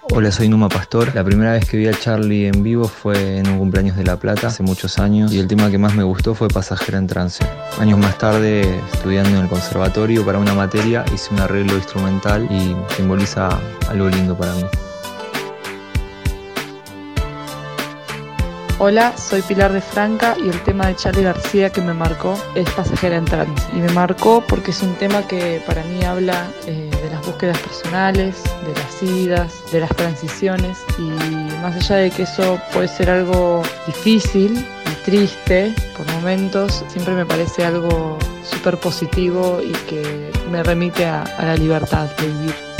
Hola, soy Numa Pastor. La primera vez que vi a Charly en vivo fue en un cumpleaños de La Plata, hace muchos años, y el tema que más me gustó fue Pasajera en Trance. Años más tarde, estudiando en el conservatorio para una materia, hice un arreglo instrumental y simboliza algo lindo para mí. Hola, soy Pilar de Franca y el tema de Charly García que me marcó es Pasajera en Trance. Y me marcó porque es un tema que para mí habla de las búsquedas personales, de las idas, de las transiciones, y más allá de que eso puede ser algo difícil y triste por momentos, siempre me parece algo súper positivo y que me remite a la libertad de vivir.